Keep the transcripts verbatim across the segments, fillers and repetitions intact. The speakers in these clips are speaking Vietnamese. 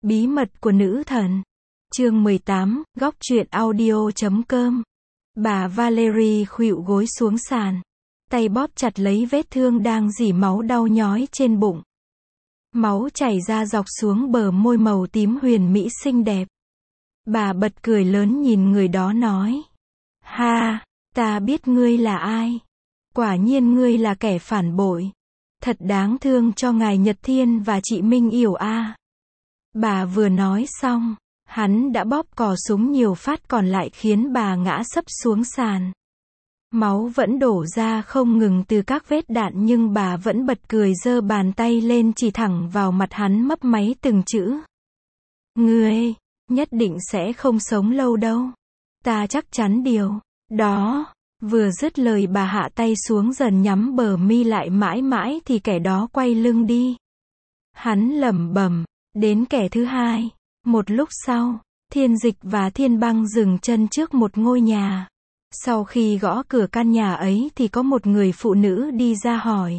Bí mật của nữ thần. Chương mười tám, góc truyện audio chấm com. Bà Valerie khuỵu gối xuống sàn. Tay bóp chặt lấy vết thương đang rỉ máu đau nhói trên bụng. Máu chảy ra dọc xuống bờ môi màu tím huyền mỹ xinh đẹp. Bà bật cười lớn nhìn người đó nói. Ha, ta biết ngươi là ai. Quả nhiên ngươi là kẻ phản bội. Thật đáng thương cho ngài Nhật Thiên và chị Minh Yểu a. Bà vừa nói xong, hắn đã bóp cò súng nhiều phát còn lại khiến bà ngã sấp xuống sàn. Máu vẫn đổ ra không ngừng từ các vết đạn nhưng bà vẫn bật cười giơ bàn tay lên chỉ thẳng vào mặt hắn mấp máy từng chữ. Ngươi, nhất định sẽ không sống lâu đâu. Ta chắc chắn điều đó. Vừa dứt lời bà hạ tay xuống dần nhắm bờ mi lại mãi mãi thì kẻ đó quay lưng đi. Hắn lẩm bẩm, đến kẻ thứ hai. Một lúc sau, Thiên Dịch và Thiên Băng dừng chân trước một ngôi nhà. Sau khi gõ cửa căn nhà ấy thì có một người phụ nữ đi ra hỏi.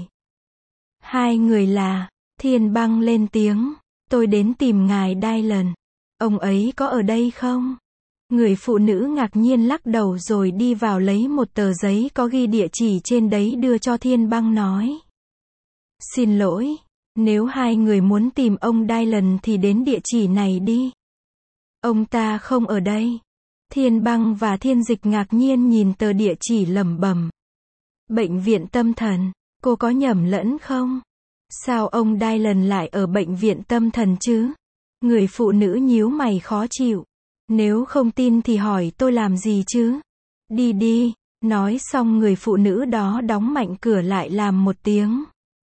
Hai người là, Thiên Băng lên tiếng, tôi đến tìm ngài Dylan. Ông ấy có ở đây không? Người phụ nữ ngạc nhiên lắc đầu rồi đi vào lấy một tờ giấy có ghi địa chỉ trên đấy đưa cho Thiên Băng nói. Xin lỗi, nếu hai người muốn tìm ông Dylan thì đến địa chỉ này đi. Ông ta không ở đây. Thiên Băng và Thiên Dịch ngạc nhiên nhìn tờ địa chỉ lẩm bẩm. Bệnh viện tâm thần, cô có nhầm lẫn không? Sao ông Dylan lại ở bệnh viện tâm thần chứ? Người phụ nữ nhíu mày khó chịu. Nếu không tin thì hỏi tôi làm gì chứ? Đi đi. Nói xong người phụ nữ đó đóng mạnh cửa lại làm một tiếng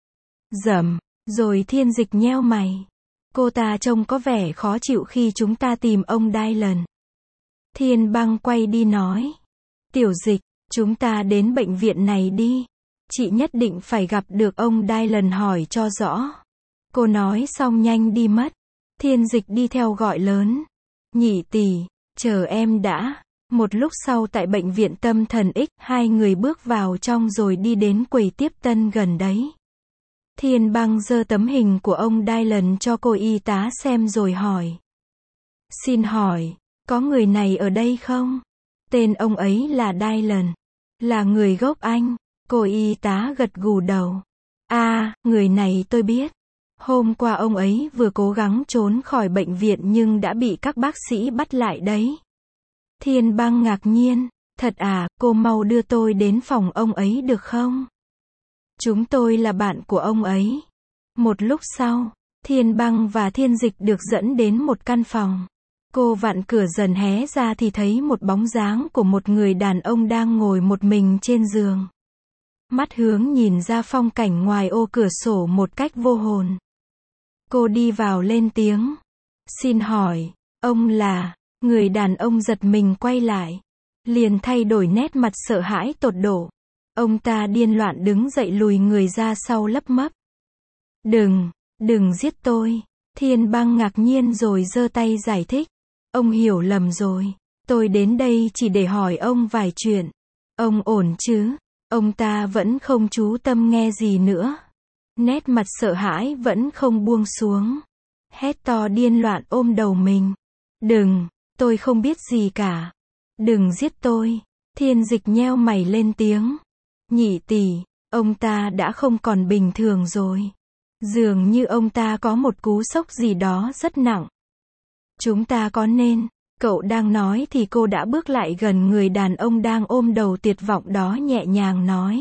rầm. Rồi Thiên Dịch nheo mày. Cô ta trông có vẻ khó chịu khi chúng ta tìm ông Dylan. Thiên Băng quay đi nói. Tiểu Dịch, chúng ta đến bệnh viện này đi. Chị nhất định phải gặp được ông Dylan hỏi cho rõ. Cô nói xong nhanh đi mất. Thiên Dịch đi theo gọi lớn. Nhị tỷ, chờ em đã. Một lúc sau tại bệnh viện tâm thần X, hai người bước vào trong rồi đi đến quầy tiếp tân gần đấy. Thiên Băng giơ tấm hình của ông Dylan cho cô y tá xem rồi hỏi. Xin hỏi, có người này ở đây không? Tên ông ấy là Dylan. Là người gốc Anh. Cô y tá gật gù đầu. À, người này tôi biết. Hôm qua ông ấy vừa cố gắng trốn khỏi bệnh viện nhưng đã bị các bác sĩ bắt lại đấy. Thiên Băng ngạc nhiên. Thật à, cô mau đưa tôi đến phòng ông ấy được không? Chúng tôi là bạn của ông ấy. Một lúc sau, Thiên Băng và Thiên Dịch được dẫn đến một căn phòng. Cô vặn cửa dần hé ra thì thấy một bóng dáng của một người đàn ông đang ngồi một mình trên giường. Mắt hướng nhìn ra phong cảnh ngoài ô cửa sổ một cách vô hồn. Cô đi vào lên tiếng. Xin hỏi, ông là... Người đàn ông giật mình quay lại. Liền thay đổi nét mặt sợ hãi tột độ. Ông ta điên loạn đứng dậy lùi người ra sau lấp mấp. Đừng, đừng giết tôi. Thiên Băng ngạc nhiên rồi giơ tay giải thích. Ông hiểu lầm rồi. Tôi đến đây chỉ để hỏi ông vài chuyện. Ông ổn chứ? Ông ta vẫn không chú tâm nghe gì nữa. Nét mặt sợ hãi vẫn không buông xuống. Hét to điên loạn ôm đầu mình. Đừng, tôi không biết gì cả. Đừng giết tôi. Thiên Dịch nheo mày lên tiếng. Nhị tỷ, ông ta đã không còn bình thường rồi. Dường như ông ta có một cú sốc gì đó rất nặng. Chúng ta có nên... Cậu đang nói thì cô đã bước lại gần người đàn ông đang ôm đầu tuyệt vọng đó nhẹ nhàng nói.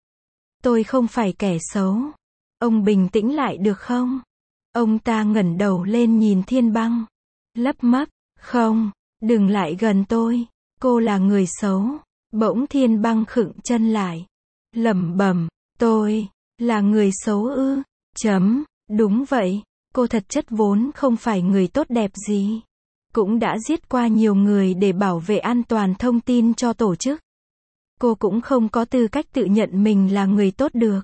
Tôi không phải kẻ xấu. Ông bình tĩnh lại được không? Ông ta ngẩng đầu lên nhìn Thiên Băng. Lấp mấp, không, đừng lại gần tôi. Cô là người xấu. Bỗng Thiên Băng khựng chân lại. Lẩm bẩm, tôi, là người xấu ư? Chấm, đúng vậy. Cô thật chất vốn không phải người tốt đẹp gì. Cũng đã giết qua nhiều người để bảo vệ an toàn thông tin cho tổ chức. Cô cũng không có tư cách tự nhận mình là người tốt được.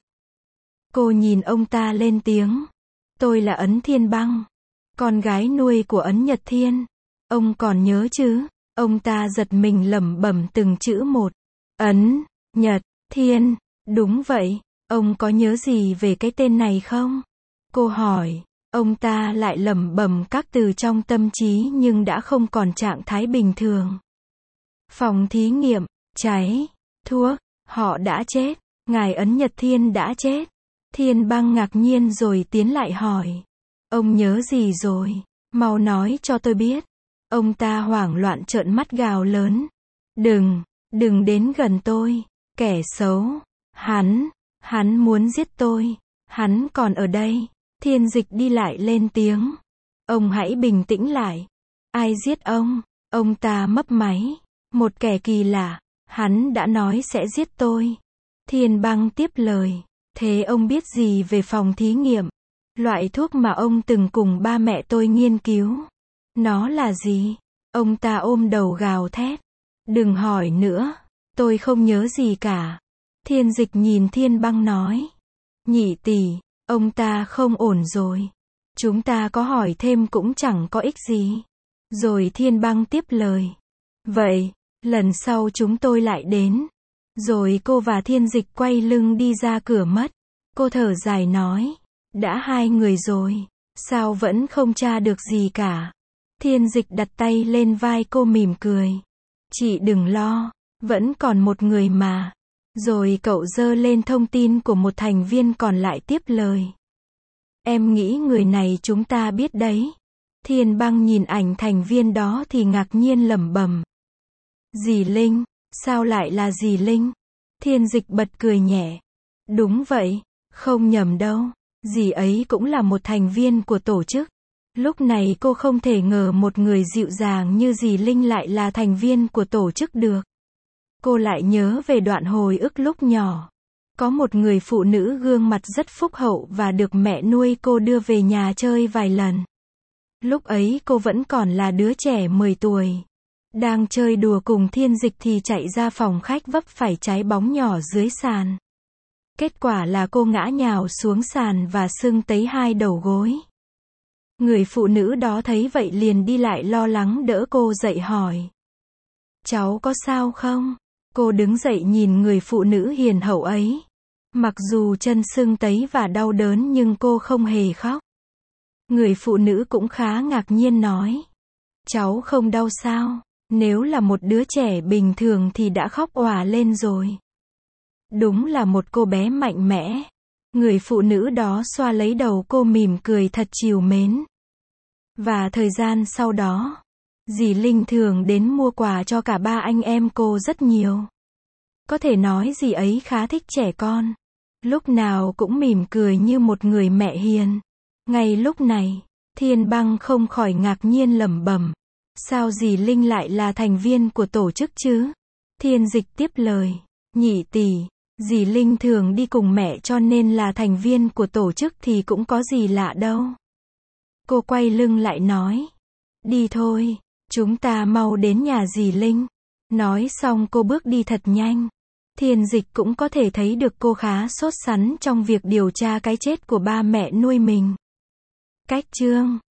Cô nhìn ông ta lên tiếng. Tôi là Ấn Thiên Băng. Con gái nuôi của Ấn Nhật Thiên. Ông còn nhớ chứ? Ông ta giật mình lẩm bẩm từng chữ một. Ấn, Nhật, Thiên. Đúng vậy. Ông có nhớ gì về cái tên này không? Cô hỏi. Ông ta lại lẩm bẩm các từ trong tâm trí nhưng đã không còn trạng thái bình thường. Phòng thí nghiệm, cháy, thuốc, họ đã chết, ngài Ấn Nhật Thiên đã chết. Thiên Băng ngạc nhiên rồi tiến lại hỏi. Ông nhớ gì rồi? Mau nói cho tôi biết. Ông ta hoảng loạn trợn mắt gào lớn. Đừng, đừng đến gần tôi, kẻ xấu. Hắn, hắn muốn giết tôi. Hắn còn ở đây. Thiên Dịch đi lại lên tiếng. Ông hãy bình tĩnh lại. Ai giết ông? Ông ta mấp máy. Một kẻ kỳ lạ. Hắn đã nói sẽ giết tôi. Thiên Băng tiếp lời. Thế ông biết gì về phòng thí nghiệm? Loại thuốc mà ông từng cùng ba mẹ tôi nghiên cứu. Nó là gì? Ông ta ôm đầu gào thét. Đừng hỏi nữa. Tôi không nhớ gì cả. Thiên Dịch nhìn Thiên Băng nói. Nhị tỷ, ông ta không ổn rồi. Chúng ta có hỏi thêm cũng chẳng có ích gì. Rồi Thiên Băng tiếp lời. Vậy, lần sau chúng tôi lại đến. Rồi cô và Thiên Dịch quay lưng đi ra cửa mất. Cô thở dài nói. Đã hai người rồi. Sao vẫn không tra được gì cả? Thiên Dịch đặt tay lên vai cô mỉm cười. Chị đừng lo. Vẫn còn một người mà. Rồi cậu giơ lên thông tin của một thành viên còn lại tiếp lời. Em nghĩ người này chúng ta biết đấy. Thiên Băng nhìn ảnh thành viên đó thì ngạc nhiên lẩm bẩm. Dì Linh, sao lại là dì Linh? Thiên Dịch bật cười nhẹ. Đúng vậy, không nhầm đâu. Dì ấy cũng là một thành viên của tổ chức. Lúc này cô không thể ngờ một người dịu dàng như dì Linh lại là thành viên của tổ chức được. Cô lại nhớ về đoạn hồi ức lúc nhỏ. Có một người phụ nữ gương mặt rất phúc hậu và được mẹ nuôi cô đưa về nhà chơi vài lần. Lúc ấy cô vẫn còn là đứa trẻ mười tuổi. Đang chơi đùa cùng Thiên Dịch thì chạy ra phòng khách vấp phải trái bóng nhỏ dưới sàn. Kết quả là cô ngã nhào xuống sàn và sưng tấy hai đầu gối. Người phụ nữ đó thấy vậy liền đi lại lo lắng đỡ cô dậy hỏi. Cháu có sao không? Cô đứng dậy nhìn người phụ nữ hiền hậu ấy. Mặc dù chân sưng tấy và đau đớn nhưng cô không hề khóc. Người phụ nữ cũng khá ngạc nhiên nói. Cháu không đau sao? Nếu là một đứa trẻ bình thường thì đã khóc òa lên rồi. Đúng là một cô bé mạnh mẽ. Người phụ nữ đó xoa lấy đầu cô mỉm cười thật trìu mến. Và thời gian sau đó, dì Linh thường đến mua quà cho cả ba anh em cô rất nhiều. Có thể nói dì ấy khá thích trẻ con. Lúc nào cũng mỉm cười như một người mẹ hiền. Ngay lúc này, Thiên Băng không khỏi ngạc nhiên lẩm bẩm. Sao dì Linh lại là thành viên của tổ chức chứ? Thiên Dịch tiếp lời. Nhị tỷ, dì Linh thường đi cùng mẹ cho nên là thành viên của tổ chức thì cũng có gì lạ đâu. Cô quay lưng lại nói. Đi thôi, chúng ta mau đến nhà dì Linh. Nói xong cô bước đi thật nhanh. Thiên Dịch cũng có thể thấy được cô khá sốt sắng trong việc điều tra cái chết của ba mẹ nuôi mình. Cách chương